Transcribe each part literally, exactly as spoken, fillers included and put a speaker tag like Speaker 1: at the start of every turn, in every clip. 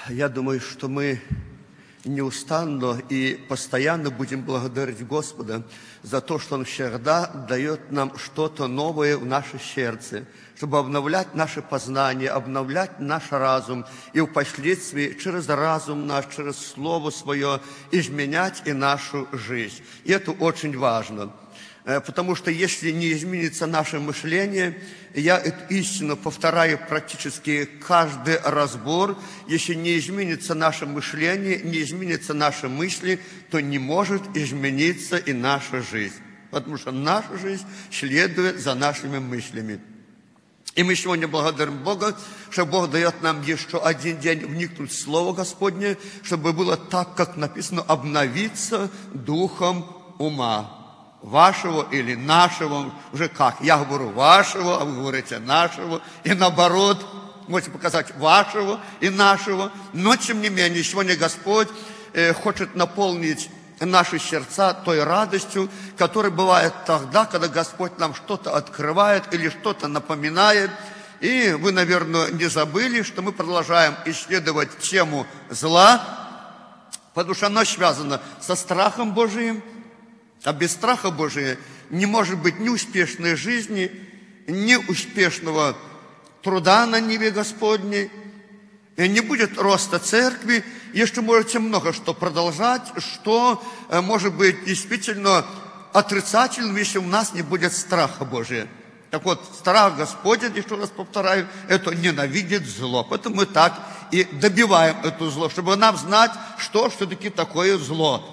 Speaker 1: Я думаю, что мы неустанно и постоянно будем благодарить Господа за то, что Он всегда дает нам что-то новое в наше сердце, чтобы обновлять наше познание, обновлять наш разум и впоследствии через разум наш, через Слово Свое изменять и нашу жизнь. И это очень важно. Потому что если не изменится наше мышление, я эту истину повторяю практически каждый разбор, если не изменится наше мышление, не изменятся наши мысли, то не может измениться и наша жизнь. Потому что наша жизнь следует за нашими мыслями. И мы сегодня благодарим Бога, что Бог дает нам еще один день вникнуть в Слово Господне, чтобы было так, как написано, обновиться духом ума. Вашего или нашего, уже как? Я говорю вашего, а вы говорите нашего, и наоборот, можете показать вашего и нашего. Но, тем не менее, сегодня Господь э, хочет наполнить наши сердца той радостью, которая бывает тогда, когда Господь нам что-то открывает или что-то напоминает. И вы, наверное, не забыли, что мы продолжаем исследовать тему зла, потому что оно связано со страхом Божиим. А без страха Божия не может быть ни успешной жизни, ни успешного труда на ниве Господней, и не будет роста церкви. Еще можете много что продолжать, что может быть действительно отрицательным, если у нас не будет страха Божия. Так вот, страх Господень, еще раз повторяю, это ненавидит зло. Поэтому мы так и добиваем это зло, чтобы нам знать, что все-таки такое зло.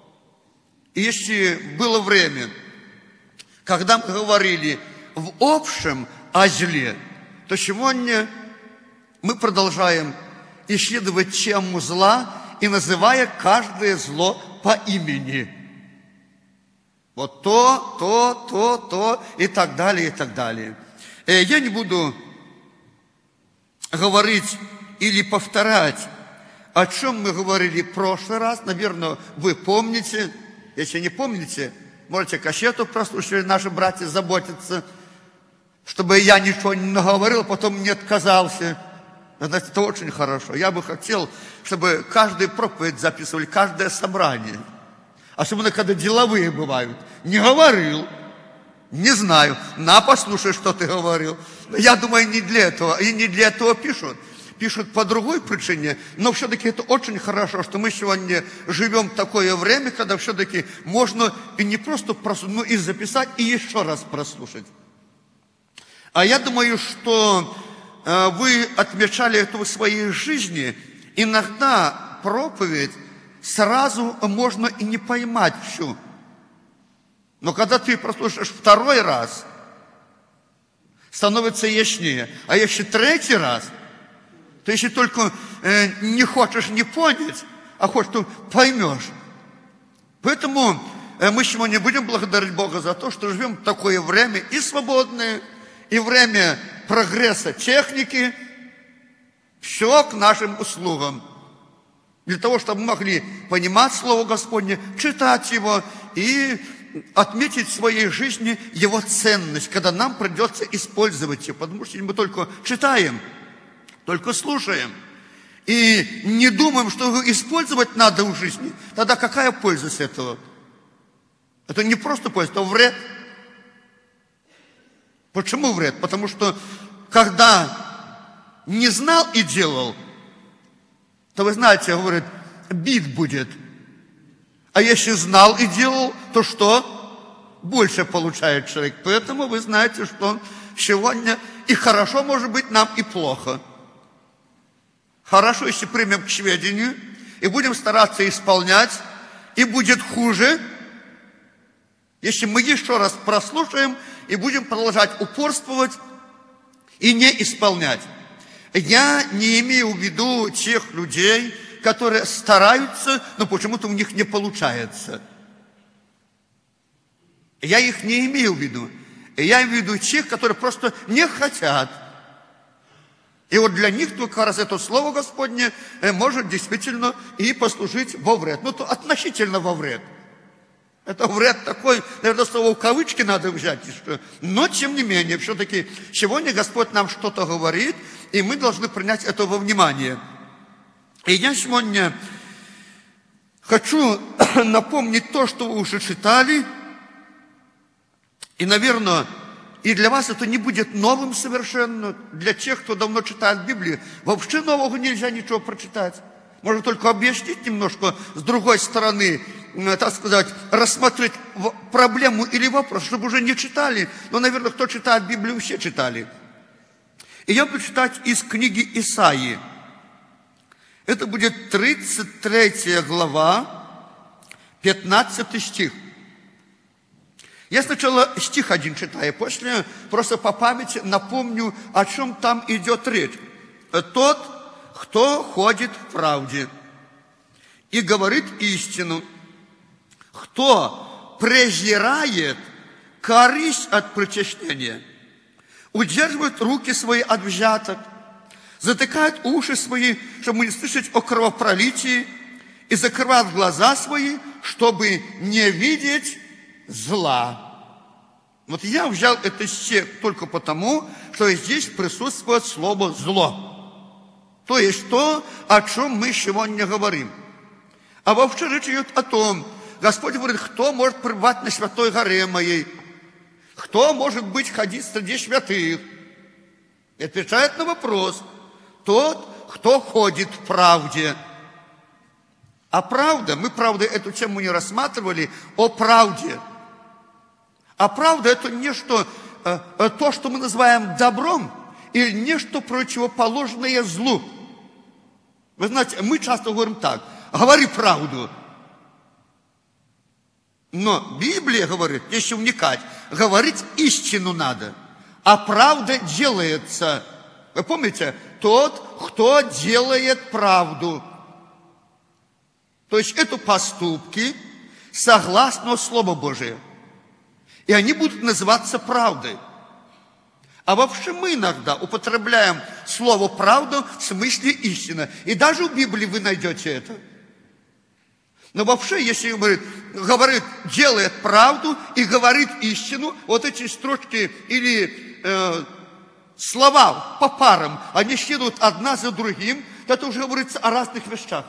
Speaker 1: И если было время, когда мы говорили в общем о зле, то сегодня мы продолжаем исследовать тему зла и называя каждое зло по имени. Вот то, то, то, то и так далее, и так далее. Я не буду говорить или повторять, о чем мы говорили в прошлый раз. Наверное, вы помните. Если не помните, можете кассету прослушать, наши братья заботятся, чтобы я ничего не наговорил, потом не отказался. Это очень хорошо. Я бы хотел, чтобы каждую проповедь записывали, каждое собрание. Особенно, когда деловые бывают. Не говорил, не знаю, на, послушай, что ты говорил. Я думаю, не для этого, и не для этого пишут. Пишут по другой причине, но все-таки это очень хорошо, что мы сегодня живем в такое время, когда все-таки можно и не просто прослушать, но и записать, и еще раз прослушать. А я думаю, что э, вы отмечали это в своей жизни. Иногда проповедь сразу можно и не поймать всю. Но когда ты прослушаешь второй раз, становится яснее. А если третий раз, то если только э, не хочешь не понять, а хочешь, то поймешь. Поэтому э, мы сегодня будем благодарить Бога за то, что живем в такое время и свободное, и время прогресса техники. Все к нашим услугам. Для того, чтобы мы могли понимать Слово Господне, читать его и отметить в своей жизни его ценность, когда нам придется использовать его. Потому что мы только читаем, только слушаем и не думаем, что его использовать надо в жизни, тогда какая польза с этого? Это не просто польза, это вред. Почему вред? Потому что когда не знал и делал, то вы знаете, говорят, бит будет. А если знал и делал, то что? Больше получает человек. Поэтому вы знаете, что сегодня и хорошо может быть нам, и плохо. Хорошо, если примем к сведению и будем стараться исполнять, и будет хуже, если мы еще раз прослушаем и будем продолжать упорствовать и не исполнять. Я не имею в виду тех людей, которые стараются, но почему-то у них не получается. Я их не имею в виду. Я имею в виду тех, которые просто не хотят. И вот для них только раз это Слово Господне может действительно и послужить во вред. Ну, то относительно во вред. Это вред такой, наверное, слово в кавычки надо взять. Но, тем не менее, все-таки сегодня Господь нам что-то говорит, и мы должны принять это во внимание. И я сегодня хочу напомнить то, что вы уже читали. И, наверное, и для вас это не будет новым совершенно. Для тех, кто давно читает Библию, вообще нового нельзя ничего прочитать. Можно только объяснить немножко с другой стороны, так сказать, рассмотреть проблему или вопрос, чтобы уже не читали. Но, наверное, кто читает Библию, все читали. И я буду читать из книги Исаии. Это будет тридцать третья глава, пятнадцатый стих. Я сначала стих один читаю, после просто по памяти напомню, о чем там идет речь. Тот, кто ходит в правде и говорит истину, кто презирает корысть от причащения, удерживает руки свои от взяток, затыкает уши свои, чтобы не слышать о кровопролитии, и закрывает глаза свои, чтобы не видеть зла. Вот я взял это стих только потому, что здесь присутствует слово «зло». То есть то, о чем мы сегодня говорим. А вообще речь идет о том, Господь говорит, кто может пребывать на святой горе моей, кто может быть ходить среди святых. И отвечает на вопрос, тот, кто ходит в правде. А правда, мы, правда, эту тему не рассматривали, о правде. А правда это нечто, э, то, что мы называем добром, или нечто противоположное злу. Вы знаете, мы часто говорим так, говори правду. Но Библия говорит, если вникать, говорить истину надо. А правда делается. Вы помните, тот, кто делает правду. То есть это поступки согласно Слову Божию. И они будут называться правдой. А вообще мы иногда употребляем слово «правда» в смысле «истина». И даже в Библии вы найдете это. Но вообще, если говорит, говорит делает правду и говорит истину, вот эти строчки или э, слова по парам, они следуют одна за другим, это уже говорится о разных вещах.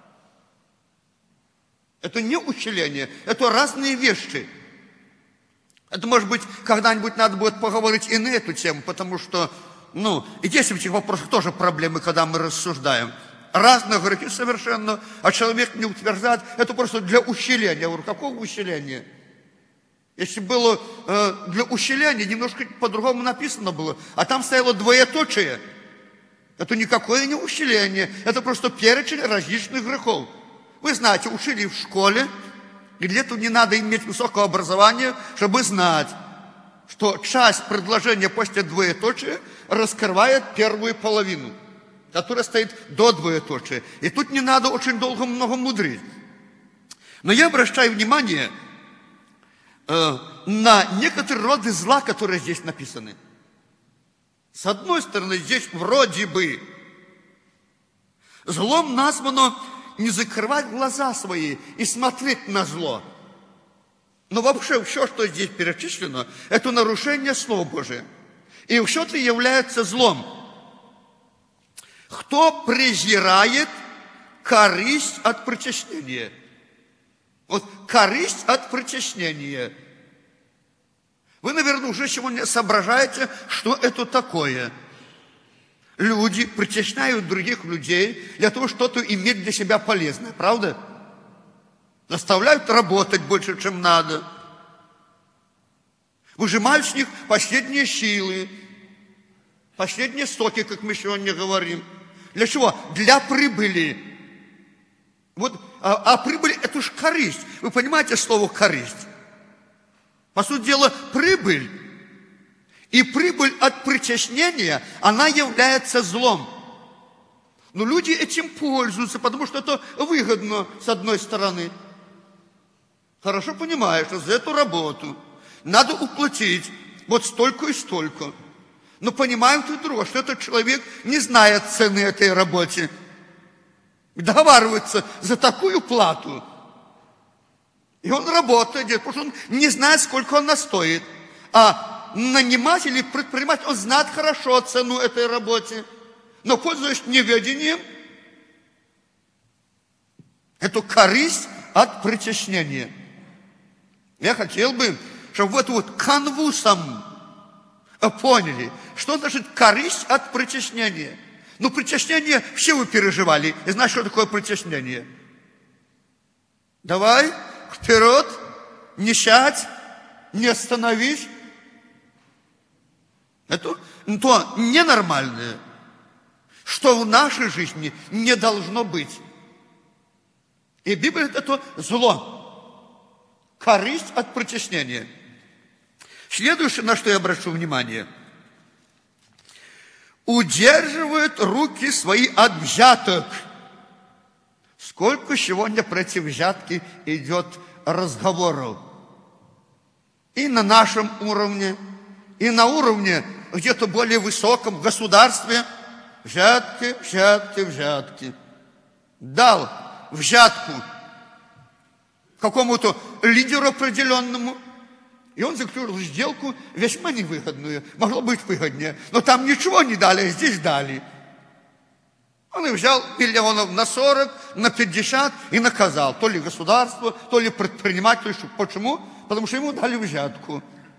Speaker 1: Это не усиление, это разные вещи. Это, может быть, когда-нибудь надо будет поговорить и на эту тему, потому что, ну, и здесь в этих вопросах тоже проблемы, когда мы рассуждаем. Разные грехи совершенно, а человек не утверждает, это просто для усиления. Я говорю, какого усиления? Если было э, для усиления, немножко по-другому написано было, а там стояло двоеточие. Это никакое не усиление, это просто перечень различных грехов. Вы знаете, учили в школе, и для этого не надо иметь высокого образования, чтобы знать, что часть предложения после двоеточия раскрывает первую половину, которая стоит до двоеточия. И тут не надо очень долго много мудрить. Но я обращаю внимание э, на некоторые роды зла, которые здесь написаны. С одной стороны, здесь вроде бы злом названо не закрывать глаза свои и смотреть на зло. Но вообще все, что здесь перечислено, это нарушение Слова Божия. И все это является злом. Кто презирает корысть от причащения? Вот корысть от причащения. Вы, наверное, уже сегодня соображаете, что это такое. Люди причащают других людей для того, чтобы что-то иметь для себя полезное, правда? Заставляют работать больше, чем надо. Выжимают с них последние силы, последние соки, как мы сегодня говорим. Для чего? Для прибыли. Вот, а, а прибыль – это ж корысть. Вы понимаете слово «корысть»? По сути дела, прибыль. И прибыль от причащения, она является злом. Но люди этим пользуются, потому что это выгодно, с одной стороны. Хорошо понимаю, что за эту работу надо уплатить вот столько и столько. Но понимаем и другое, что этот человек не знает цены этой работе. Договаривается за такую плату. И он работает, потому что он не знает, сколько она стоит. А наниматель или предприниматель, он знает хорошо цену этой работе, но, пользуясь неведением, эту корысть от причащения. Я хотел бы, чтобы вот вот канву сам поняли, что значит корысть от причащения. Ну, причащение все вы переживали. И знаешь, что такое причащение? Давай, вперед, не сядь, не остановись. Это то ненормальное, что в нашей жизни не должно быть. И Библия – это зло. Корысть от причащения. Следующее, на что я обращу внимание. Удерживают руки свои от взяток. Сколько сегодня против взятки идет разговоров. И на нашем уровне, и на уровне где-то более высоком, в государстве. Взятки, взятки, взятки. Дал взятку какому-то лидеру определенному, и он заключил сделку весьма невыгодную. Могло быть выгоднее, но там ничего не дали, а здесь дали. Он и взял миллионов на сорок, на пятьдесят и наказал. То ли государство, то ли предприниматель. Почему? Потому что ему дали взятку.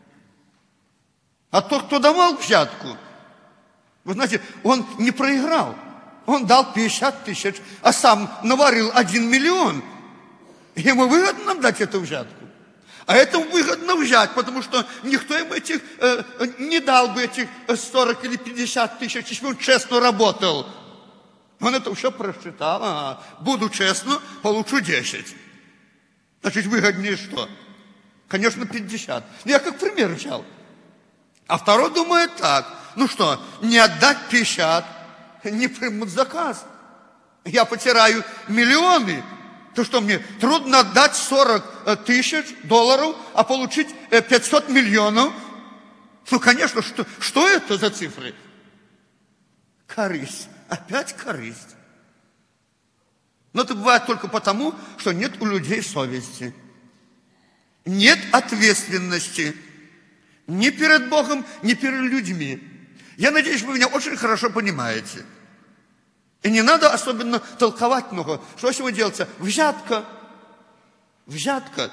Speaker 1: А тот, кто давал взятку, вы знаете, он не проиграл. Он дал пятьдесят тысяч, а сам наварил один миллион. Ему выгодно дать эту взятку. А это выгодно взять, потому что никто ему этих, э, не дал бы этих сорок или пятьдесят тысяч, если он честно работал. Он это все просчитал. Ага, буду честно, получу десять. Значит, выгоднее что? Конечно, пятьдесят. Я как пример взял. А второй думает так. Ну что, не отдать пятьдесят, не примут заказ. Я потеряю миллионы. То что мне, трудно отдать сорок тысяч долларов, а получить пятьсот миллионов? Ну, конечно, что, что это за цифры? Корысть. Опять корысть. Но это бывает только потому, что нет у людей совести. Нет ответственности. Ни перед Богом, ни перед людьми. Я надеюсь, вы меня очень хорошо понимаете. И не надо особенно толковать много. Что сегодня делается? Взятка. Взятка.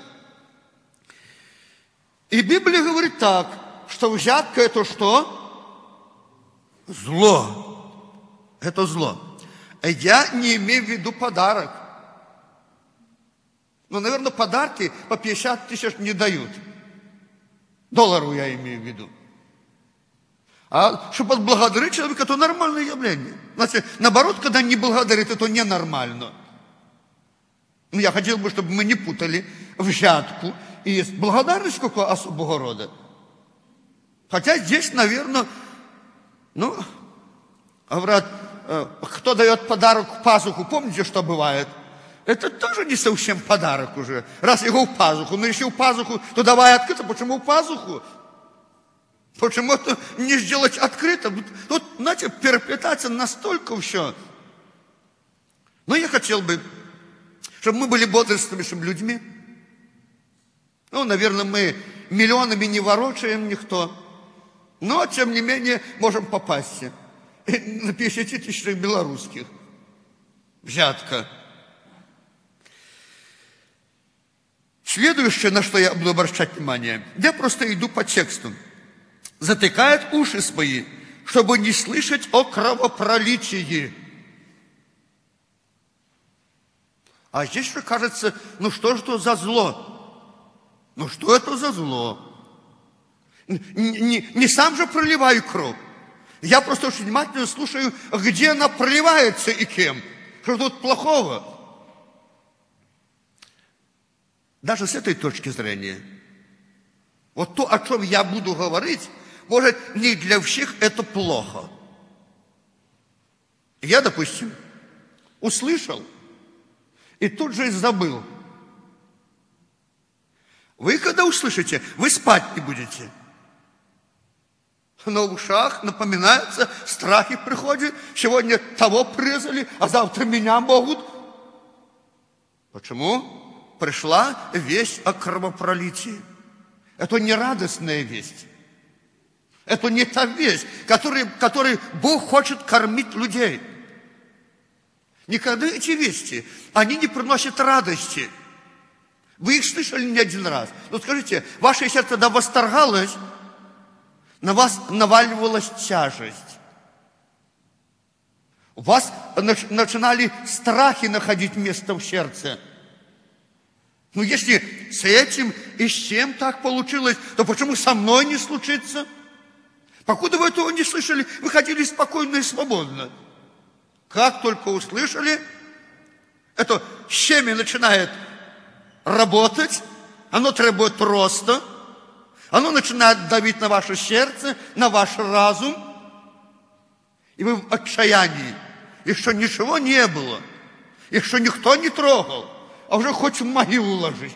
Speaker 1: И Библия говорит так, что взятка это что? Зло. Это зло. Я не имею в виду подарок. Ну, наверное, подарки по пятьдесят тысяч не дают. Долларов я имею в виду. А чтобы отблагодарить человека, это нормальное явление. Значит, наоборот, когда не благодарит, это ненормально. Ну, я хотел бы, чтобы мы не путали взятку и благодарность какого особого рода. Хотя здесь, наверное, ну, говорят, кто дает подарок в пазуху, помните, что бывает? Это тоже не совсем подарок уже. Раз его в пазуху, но если в пазуху, то давай открыто. Почему в пазуху? Почему это не сделать открыто? Тут, знаете, переплетается настолько все. Но я хотел бы, чтобы мы были бодрствующими людьми. Ну, наверное, мы миллионами не ворочаем никто. Но, тем не менее, можем попасть на пятьдесят тысяч белорусских. Взятка. Следующее, на что я буду обращать внимание, я просто иду по тексту. Затыкает уши свои, чтобы не слышать о кровопролитии. А здесь же кажется, ну что же это за зло? Ну что это за зло? Не, не, не сам же проливаю кровь. Я просто очень внимательно слушаю, где она проливается и кем. Что тут плохого? Даже с этой точки зрения. Вот то, о чем я буду говорить, может, не для всех это плохо. Я, допустим, услышал и тут же забыл. Вы, когда услышите, вы спать не будете. На ушах напоминается, страхи приходят. Сегодня того призали, а завтра меня могут. Почему? Пришла весть о кровопролитии. Это не радостная весть. Это не та весть, которой, которой Бог хочет кормить людей. Никогда эти вести, они не приносят радости. Вы их слышали не один раз. Но скажите, ваше сердце тогда восторгалось, на вас наваливалась тяжесть. У вас начинали страхи находить место в сердце. Ну, если с этим и с чем так получилось, то почему со мной не случится? Покуда вы этого не слышали, вы ходили спокойно и свободно. Как только услышали, это семя начинает работать, оно требует роста, оно начинает давить на ваше сердце, на ваш разум, и вы в отчаянии. Еще ничего не было, еще никто не трогал, а уже хоть в могилу ложить.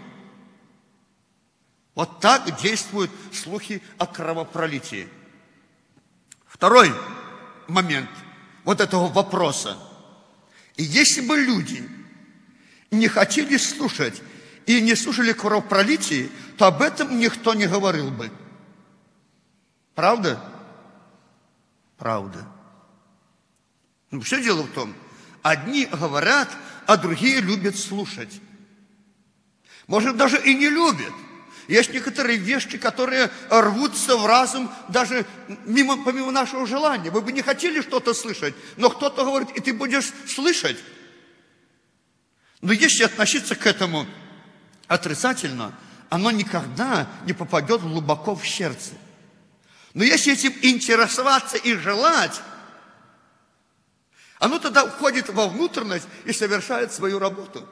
Speaker 1: Вот так действуют слухи о кровопролитии. Второй момент вот этого вопроса. И если бы люди не хотели слушать и не слушали кровопролитии, то об этом никто не говорил бы. Правда? Правда. Ну, все дело в том, одни говорят, а другие любят слушать. Может, даже и не любят. Есть некоторые вещи, которые рвутся в разум даже мимо, помимо нашего желания. Вы бы не хотели что-то слышать, но кто-то говорит, и ты будешь слышать. Но если относиться к этому отрицательно, оно никогда не попадет глубоко в сердце. Но если этим интересоваться и желать, оно тогда входит во внутренность и совершает свою работу.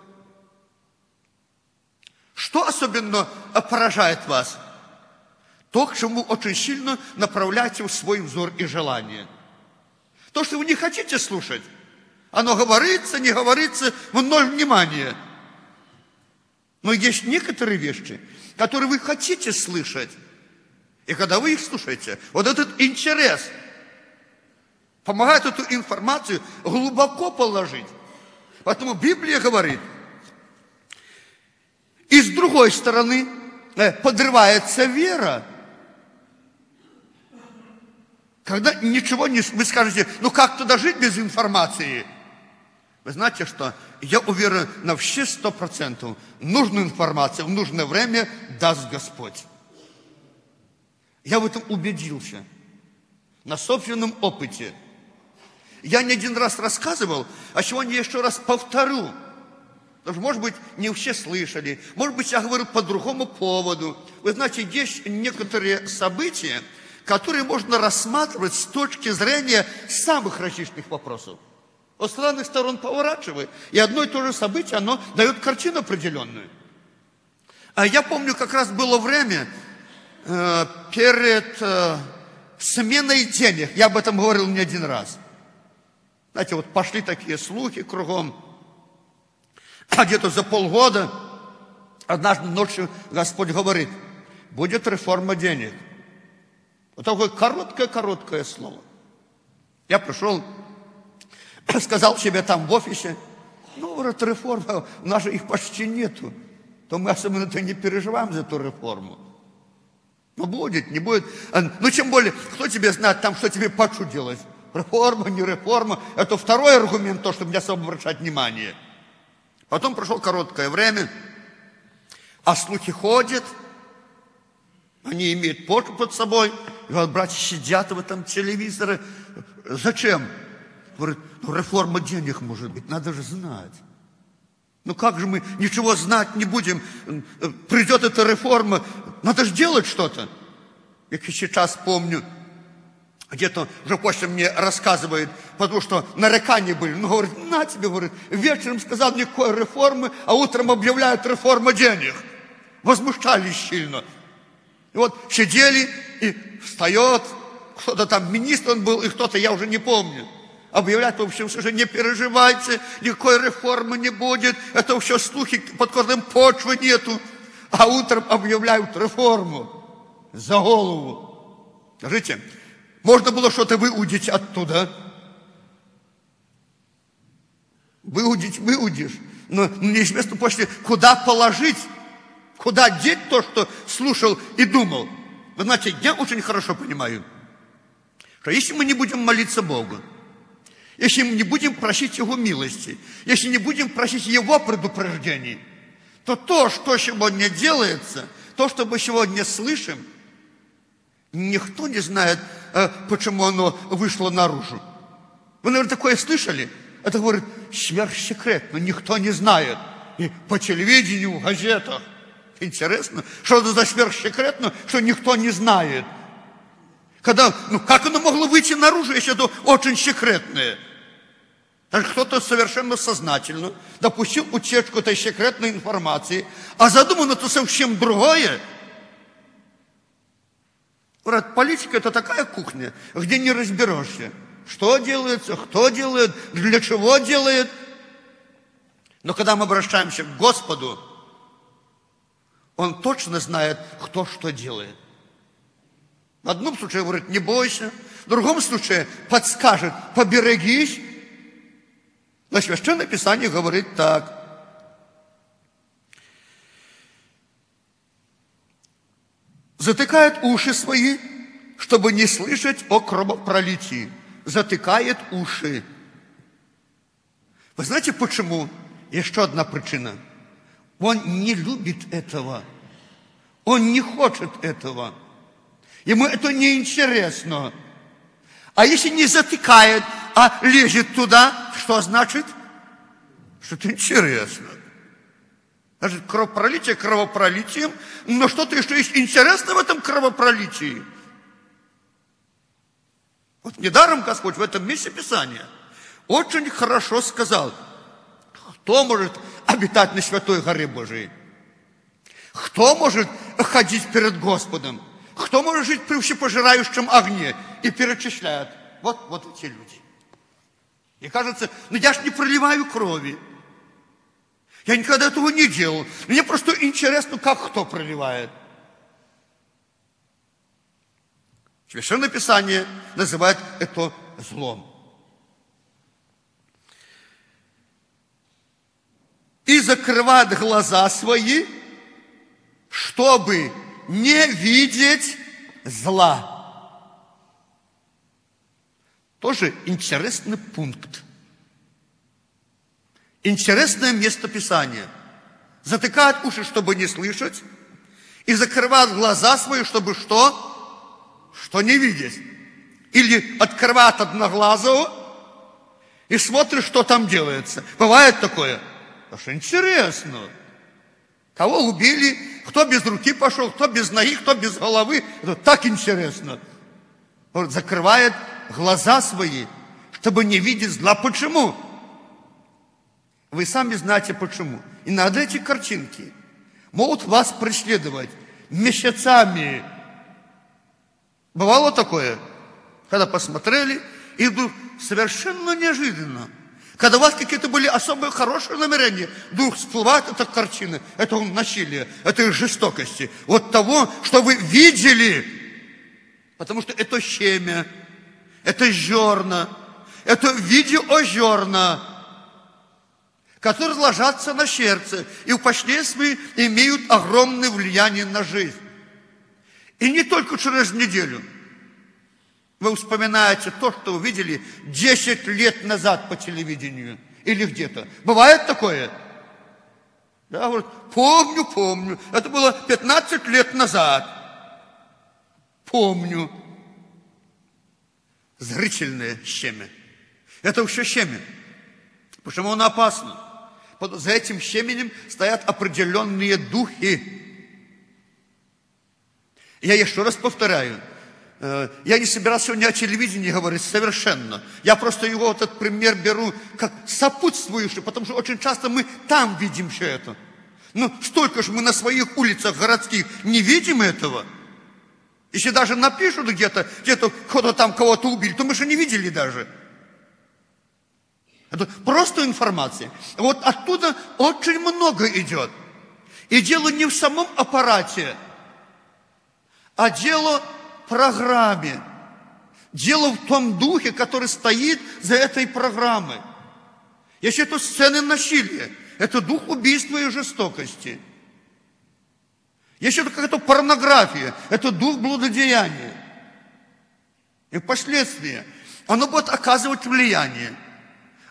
Speaker 1: Что особенно поражает вас? То, к чему очень сильно направляете свой взор и желание. То, что вы не хотите слушать, оно говорится, не говорится, в ноль внимания. Но есть некоторые вещи, которые вы хотите слышать. И когда вы их слушаете, вот этот интерес помогает эту информацию глубоко положить. Поэтому Библия говорит, и с другой стороны подрывается вера. Когда ничего не... Вы скажете, ну как туда жить без информации? Вы знаете что? Я уверен на все сто процентов. Нужную информацию в нужное время даст Господь. Я в этом убедился. На собственном опыте. Я не один раз рассказывал, а сегодня еще раз повторю. Потому что, может быть, не все слышали. Может быть, я говорю по другому поводу. Вы знаете, есть некоторые события, которые можно рассматривать с точки зрения самых различных вопросов. От странных сторон поворачивая. И одно и то же событие, оно дает картину определенную. А я помню, как раз было время э, перед э, сменой денег. Я об этом говорил не один раз. Знаете, вот пошли такие слухи кругом. А где-то за полгода однажды ночью Господь говорит, будет реформа денег. Вот такое короткое-короткое слово. Я пришел, сказал себе там в офисе, ну, говорит, реформа, у нас же их почти нету. То мы особенно-то не переживаем за эту реформу. Ну, будет, не будет. Ну, тем более, кто тебе знает там, что тебе почу делать? Реформа, не реформа. Это второй аргумент, то, чтобы мне особо обращать внимание. Потом прошло короткое время, а слухи ходят, они имеют почву под собой, и вот братья сидят в этом телевизоре. Зачем? Говорят, ну реформа денег может быть, надо же знать. Ну как же мы ничего знать не будем, придет эта реформа, надо же делать что-то. Я сейчас помню, где-то уже после мне рассказывает, потому что нарекания были. Ну, говорит, на тебе, говорит, вечером сказал никакой реформы, а утром объявляют реформа денег. Возмущались сильно. И вот сидели, и встает, кто-то там министр он был, и кто-то, я уже не помню. Объявляют, в общем, уже не переживайте, никакой реформы не будет, это все слухи, под которым почвы нету. А утром объявляют реформу за голову. Скажите, можно было что-то выудить оттуда? Выудить, выудишь. Но неизвестно после, куда положить, куда деть то, что слушал и думал. Вы знаете, я очень хорошо понимаю, что если мы не будем молиться Богу, если мы не будем просить Его милости, если не будем просить Его предупреждений, то то, что сегодня делается, то, что мы сегодня слышим, никто не знает, почему оно вышло наружу. Вы, наверное, такое слышали? Это, говорит, сверхсекретно, никто не знает. И по телевидению, в газетах. Интересно, что это за сверхсекретно, что никто не знает. Когда, ну, как оно могло выйти наружу, если это очень секретное? Даже кто-то совершенно сознательно допустил утечку этой секретной информации, а задумано-то совсем другое. Брат, политика – это такая кухня, где не разберешься, что делается, кто делает, для чего делает. Но когда мы обращаемся к Господу, Он точно знает, кто что делает. В одном случае говорит, не бойся, в другом случае подскажет, поберегись. Но Священное Писание говорит так. Затыкает уши свои, чтобы не слышать о кровопролитии. Затыкает уши. Вы знаете почему? Еще одна причина. Он не любит этого. Он не хочет этого. Ему это не интересно. А если не затыкает, а лезет туда, что значит? Что-то интересно. Значит, кровопролитие кровопролитием, но что-то еще есть интересное в этом кровопролитии. Вот недаром Господь в этом месте Писания очень хорошо сказал, кто может обитать на святой горе Божией? Кто может ходить перед Господом? Кто может жить при всепожирающем огне? И перечисляет. Вот, вот эти люди. И кажется, ну я ж не проливаю крови. Я никогда этого не делал. Мне просто интересно, как кто проливает. Священное Писание называет это злом. И закрывает глаза свои, чтобы не видеть зла. Тоже интересный пункт. Интересное место Писания. Затыкает уши, чтобы не слышать, и закрывает глаза свои, чтобы что? Что не видеть. Или открывает одноглазого и смотрит, что там делается. Бывает такое? Потому что интересно. Кого убили, кто без руки пошел, кто без ноги, кто без головы. Это так интересно. Он закрывает глаза свои, чтобы не видеть зла. Почему? Вы сами знаете почему. Иногда эти картинки могут вас преследовать месяцами. Бывало такое, когда посмотрели, и вдруг совершенно неожиданно, когда у вас какие-то были особые хорошие намерения, вдруг всплывает эта картина, это насилие, этой жестокости, вот того, что вы видели. Потому что это семя, это зерна, это видеозерна, которые ложатся на сердце и впоследствии имеют огромное влияние на жизнь. И не только через неделю. Вы вспоминаете то, что вы видели десять лет назад по телевидению или где-то. Бывает такое? Да, вот, помню, помню. Это было пятнадцать лет назад. Помню. Зрительное семя. Это все семя. Почему оно опасно? Потому что за этим семенем стоят определенные духи. Я еще раз повторяю. Я не собирался сегодня о телевидении говорить совершенно. Я просто его, вот этот пример беру как сопутствующий, потому что очень часто мы там видим все это. Ну, столько же мы на своих улицах городских не видим этого. Если даже напишут где-то, где-то кто-то там кого-то убили, то мы же не видели даже. Это просто информация. Вот оттуда очень много идет. И дело не в самом аппарате, а дело в программе. Дело в том духе, который стоит за этой программой. Если это сцены насилия, это дух убийства и жестокости. Если это какая-то порнография, это дух блудодеяния. И впоследствии оно будет оказывать влияние.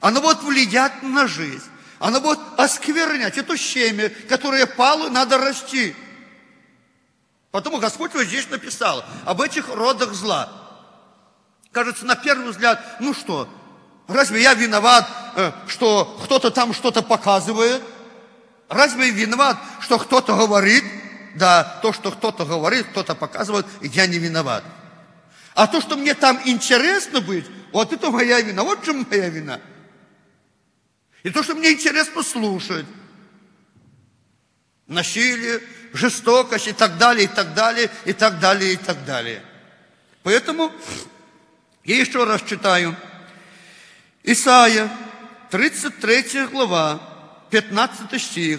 Speaker 1: Оно будет влиять на жизнь. Оно будет осквернять эту семя, которое пало, надо расти. Потому Господь вот здесь написал об этих родах зла. Кажется, на первый взгляд, ну что, разве я виноват, что кто-то там что-то показывает? Разве я виноват, что кто-то говорит? Да, то, что кто-то говорит, кто-то показывает, я не виноват. А то, что мне там интересно быть, вот это моя вина, вот в чем моя вина. И то, что мне интересно слушать. Насилие, жестокость и так далее, и так далее, и так далее, и так далее. Поэтому я еще раз читаю. Исайя, тридцать третья глава, пятнадцатый стих.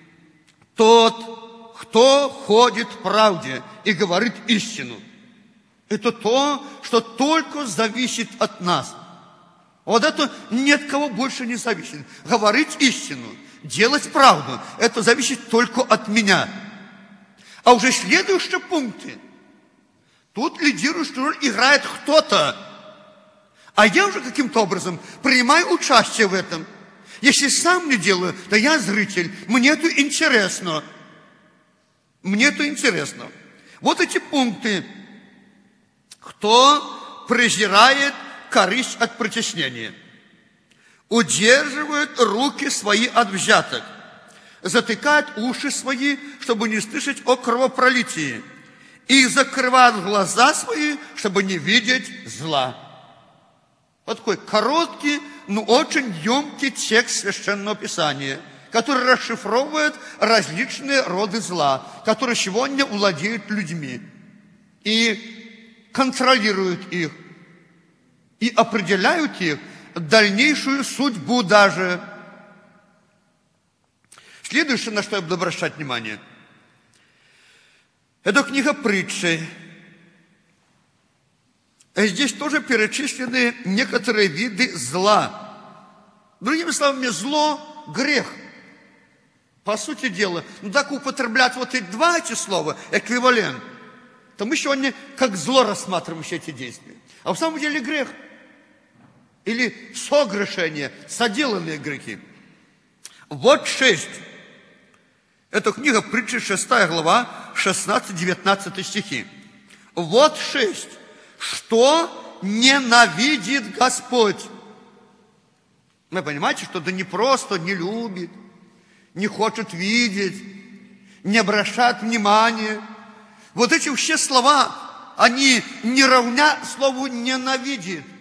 Speaker 1: Тот, кто ходит в правде и говорит истину, это то, что только зависит от нас. Вот это ни от кого больше не зависит. Говорить истину, делать правду, это зависит только от меня. А уже следующие пункты. Тут лидирующую роль играет кто-то. А я уже каким-то образом принимаю участие в этом. Если сам не делаю, то я зритель. Мне это интересно. Мне это интересно. Вот эти пункты. Кто презирает корысть от притеснения, удерживает руки свои от взяток, затыкает уши свои, чтобы не слышать о кровопролитии, и закрывает глаза свои, чтобы не видеть зла. Вот такой короткий, но очень емкий текст Священного Писания, который расшифровывает различные роды зла, которые сегодня владеют людьми и контролируют их, и определяют их дальнейшую судьбу даже. Следующее, на что я буду обращать внимание, это книга Притчи. Здесь тоже перечислены некоторые виды зла. Другими словами, зло – грех. По сути дела, ну так употреблять вот эти два эти слова, эквивалент, то мы сегодня как зло рассматриваем все эти действия. А в самом деле грех. Или согрешение, соделанные грехи. Вот шесть. Это книга Притчи, шестая глава, шестнадцатый-девятнадцатый стихи. Вот шесть. Что ненавидит Господь? Вы понимаете, что да не просто не любит, не хочет видеть, не обращает внимания. Вот эти все слова, они не равня слову ненавидит.